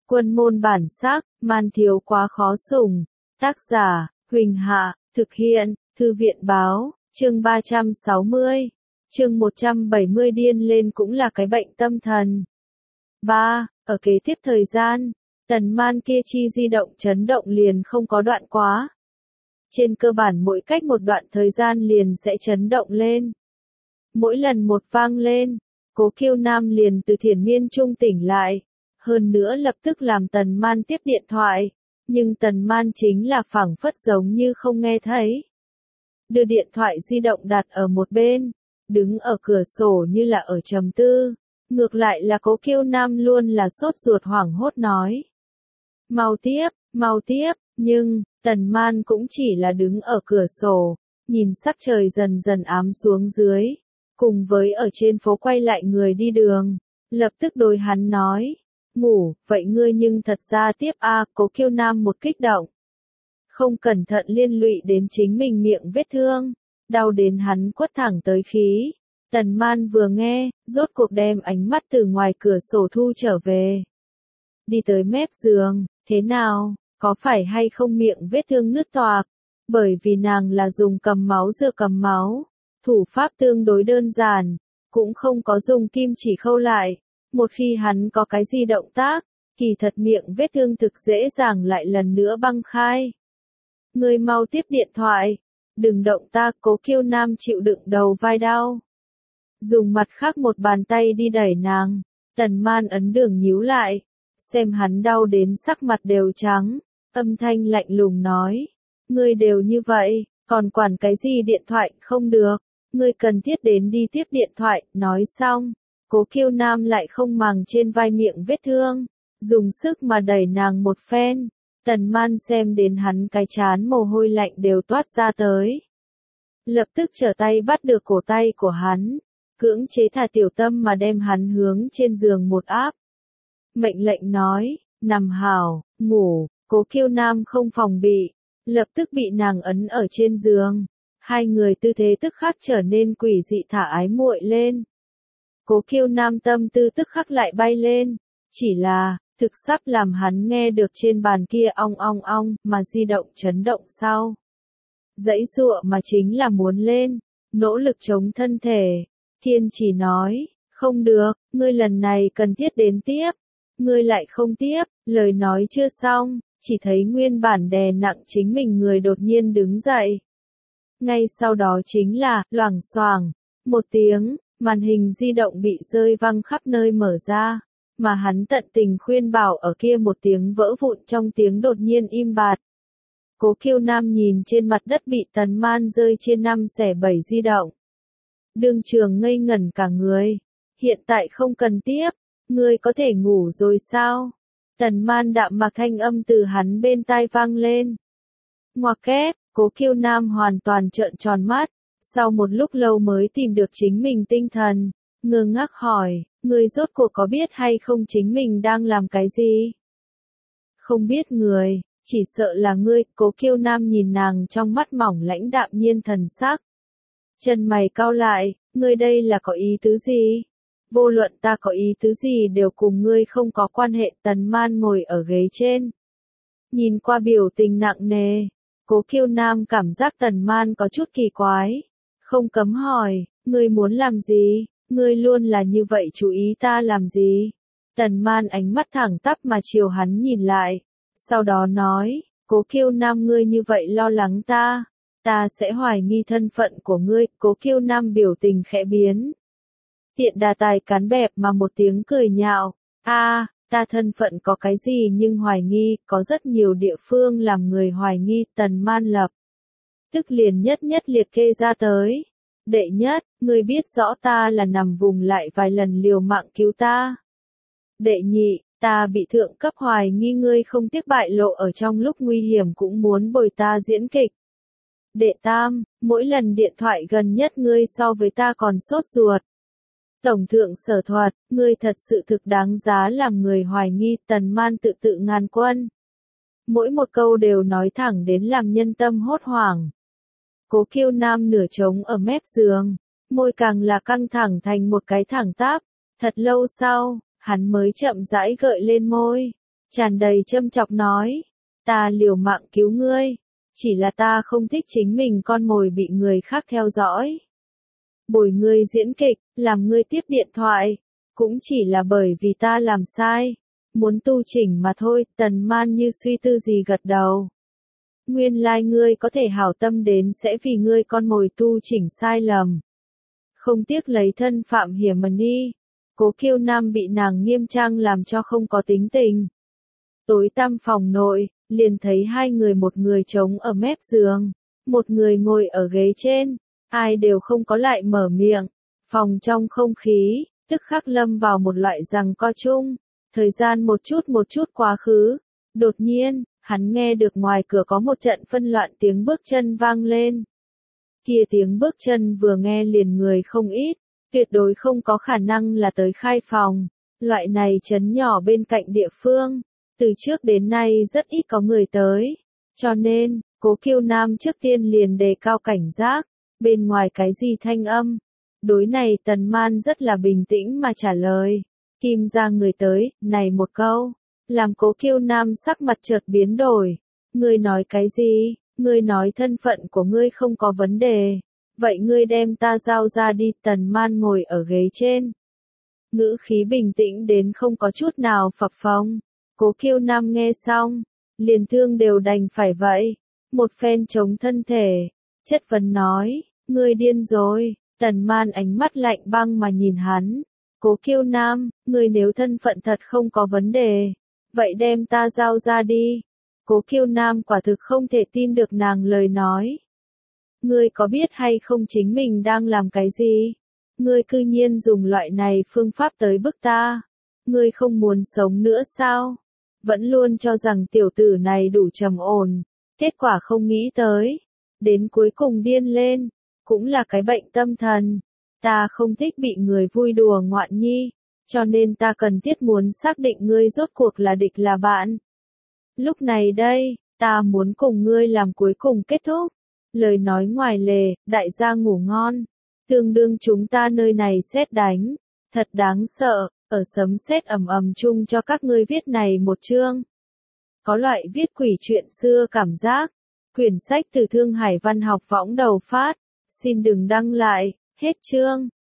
Quân môn bản sắc, man thiếu quá khó sủng. Tác giả, Huỳnh Hạ, thực hiện, Thư viện báo, chương 360. Chương 170 điên lên cũng là cái bệnh tâm thần. 3. Ở kế tiếp thời gian, tần man kia chi di động chấn động liền không có đoạn quá. Trên cơ bản mỗi cách một đoạn thời gian liền sẽ chấn động lên. Mỗi lần một vang lên, Cố Kiêu Nam liền từ thiền miên trung tỉnh lại. Hơn nữa lập tức làm Tần Man tiếp điện thoại. Nhưng Tần Man chính là phảng phất giống như không nghe thấy. Đưa điện thoại di động đặt ở một bên, đứng ở cửa sổ như là ở trầm tư. Ngược lại là Cố Kiêu Nam luôn là sốt ruột hoảng hốt nói. Mau tiếp, nhưng, Tần Man cũng chỉ là đứng ở cửa sổ, nhìn sắc trời dần dần ám xuống dưới, cùng với ở trên phố quay lại người đi đường, lập tức đối hắn nói, ngủ, vậy ngươi nhưng thật ra tiếp a. Cố Kiêu Nam một kích động. Không cẩn thận liên lụy đến chính mình miệng vết thương, đau đến hắn quất thẳng tới khí. Tần Man vừa nghe, rốt cuộc đem ánh mắt từ ngoài cửa sổ thu trở về. Đi tới mép giường, thế nào, có phải hay không miệng vết thương nứt toạc? Bởi vì nàng là dùng cầm máu dựa cầm máu, thủ pháp tương đối đơn giản, cũng không có dùng kim chỉ khâu lại. Một khi hắn có cái gì động tác, kỳ thật miệng vết thương thực dễ dàng lại lần nữa băng khai. Ngươi mau tiếp điện thoại, đừng động ta. Cố Kiêu Nam chịu đựng đầu vai đau. Dùng mặt khác một bàn tay đi đẩy nàng, Tần Man ấn đường nhíu lại, xem hắn đau đến sắc mặt đều trắng, âm thanh lạnh lùng nói, ngươi đều như vậy, còn quản cái gì điện thoại không được, ngươi cần thiết đến đi tiếp điện thoại. Nói xong, Cố Kiêu Nam lại không màng trên vai miệng vết thương, dùng sức mà đẩy nàng một phen. Tần Man xem đến hắn cái trán mồ hôi lạnh đều toát ra tới. Lập tức trở tay bắt được cổ tay của hắn, cưỡng chế thả tiểu tâm mà đem hắn hướng trên giường một áp. Mệnh lệnh nói, nằm hảo, ngủ. Cố Kiêu Nam không phòng bị, lập tức bị nàng ấn ở trên giường. Hai người tư thế tức khắc trở nên quỷ dị thả ái muội lên. Cố Kiêu Nam tâm tư tức khắc lại bay lên, chỉ là, thực sắp làm hắn nghe được trên bàn kia ong ong ong mà di động chấn động sau. Dãy dụa mà chính là muốn lên, nỗ lực chống thân thể, kiên trì nói, không được, ngươi lần này cần thiết đến tiếp. Ngươi lại không tiếp, lời nói chưa xong, chỉ thấy nguyên bản đè nặng chính mình người đột nhiên đứng dậy. Ngay sau đó chính là, loảng xoảng, một tiếng, màn hình di động bị rơi văng khắp nơi mở ra, mà hắn tận tình khuyên bảo ở kia một tiếng vỡ vụn trong tiếng đột nhiên im bặt. Cố Kiêu Nam nhìn trên mặt đất bị Tần Man rơi chia 5/7 di động. Đương trường ngây ngẩn cả người, hiện tại không cần tiếp. Ngươi có thể ngủ rồi sao? Tần Man đạm mạc thanh âm từ hắn bên tai vang lên. Ngoặc kép, Cố Kiêu Nam hoàn toàn trợn tròn mắt, sau một lúc lâu mới tìm được chính mình tinh thần, ngơ ngác hỏi, ngươi rốt cuộc có biết hay không chính mình đang làm cái gì? Không biết người, chỉ sợ là ngươi. Cố Kiêu Nam nhìn nàng trong mắt mỏng lãnh đạm nhiên thần sắc. Chân mày cau lại, ngươi đây là có ý tứ gì? Vô luận ta có ý tứ gì đều cùng ngươi không có quan hệ. Tần Man ngồi ở ghế trên, nhìn qua biểu tình nặng nề. Cố Kiêu Nam cảm giác Tần Man có chút kỳ quái, không cấm hỏi, ngươi muốn làm gì? Ngươi luôn là như vậy chú ý ta làm gì? Tần Man ánh mắt thẳng tắp mà chiều hắn nhìn lại, sau đó nói, Cố Kiêu Nam ngươi như vậy lo lắng ta sẽ hoài nghi thân phận của ngươi. Cố Kiêu Nam biểu tình khẽ biến. Tiện đà tài cán bẹp mà một tiếng cười nhạo, ta thân phận có cái gì nhưng hoài nghi, có rất nhiều địa phương làm người hoài nghi. Tần Man lập tức liền nhất liệt kê ra tới. Đệ nhất, ngươi biết rõ ta là nằm vùng lại vài lần liều mạng cứu ta. Đệ nhị, ta bị thượng cấp hoài nghi ngươi không tiếc bại lộ ở trong lúc nguy hiểm cũng muốn bồi ta diễn kịch. Đệ tam, mỗi lần điện thoại gần nhất ngươi so với ta còn sốt ruột. Tổng thượng sở thuật, ngươi thật sự thực đáng giá làm người hoài nghi. Tần Man tự ngàn quân. Mỗi một câu đều nói thẳng đến làm nhân tâm hốt hoảng. Cố Kiêu Nam nửa trống ở mép giường, môi càng là căng thẳng thành một cái thẳng tắp. Thật lâu sau, hắn mới chậm rãi gợi lên môi. tràn đầy châm chọc nói, ta liều mạng cứu ngươi, chỉ là ta không thích chính mình con mồi bị người khác theo dõi. Bồi ngươi diễn kịch, làm ngươi tiếp điện thoại, cũng chỉ là bởi vì ta làm sai, muốn tu chỉnh mà thôi. Tần Man như suy tư gì gật đầu. Nguyên lai ngươi có thể hảo tâm đến sẽ vì ngươi con mồi tu chỉnh sai lầm. Không tiếc lấy thân phạm hiểm mà đi. Cố Kiêu Nam bị nàng nghiêm trang làm cho không có tính tình. Tối tăm phòng nội, liền thấy hai người, một người trống ở mép giường, một người ngồi ở ghế trên, ai đều không có lại mở miệng. Phòng trong không khí, tức khắc lâm vào một loại giằng co chung. Thời gian một chút quá khứ. Đột nhiên, hắn nghe được ngoài cửa có một trận phân loạn tiếng bước chân vang lên. Kia tiếng bước chân vừa nghe liền người không ít, tuyệt đối không có khả năng là tới khai phòng. Loại này trấn nhỏ bên cạnh địa phương, từ trước đến nay rất ít có người tới. Cho nên, Cố Kiêu Nam trước tiên liền đề cao cảnh giác, bên ngoài cái gì thanh âm. Đối này Tần Man rất là bình tĩnh mà trả lời. Kim ra người tới, này một câu, làm Cố Kiêu Nam sắc mặt chợt biến đổi. Ngươi nói cái gì? Ngươi nói thân phận của ngươi không có vấn đề. Vậy ngươi đem ta giao ra đi. Tần Man ngồi ở ghế trên. Ngữ khí bình tĩnh đến không có chút nào phập phồng. Cố Kiêu Nam nghe xong, liền thương đều đành phải vậy. Một phen chống thân thể, chất vấn nói, ngươi điên rồi. Tần Man ánh mắt lạnh băng mà nhìn hắn. Cố Kiêu Nam, ngươi nếu thân phận thật không có vấn đề, vậy đem ta giao ra đi. Cố Kiêu Nam quả thực không thể tin được nàng lời nói. Ngươi có biết hay không chính mình đang làm cái gì? Ngươi cư nhiên dùng loại này phương pháp tới bức ta. Ngươi không muốn sống nữa sao? Vẫn luôn cho rằng tiểu tử này đủ trầm ổn, kết quả không nghĩ tới. Đến cuối cùng điên lên, cũng là cái bệnh tâm thần. Ta không thích bị người vui đùa ngoạn nhi, cho nên ta cần thiết muốn xác định ngươi rốt cuộc là địch là bạn. Lúc này đây, ta muốn cùng ngươi làm cuối cùng kết thúc. Lời nói ngoài lề, đại gia ngủ ngon. Tương đương chúng ta nơi này sét đánh. Thật đáng sợ, ở sấm sét ầm ầm chung cho các ngươi viết này một chương. Có loại viết quỷ chuyện xưa cảm giác. Quyển sách từ Thương Hải Văn học võng đầu phát. Xin đừng đăng lại, hết chương.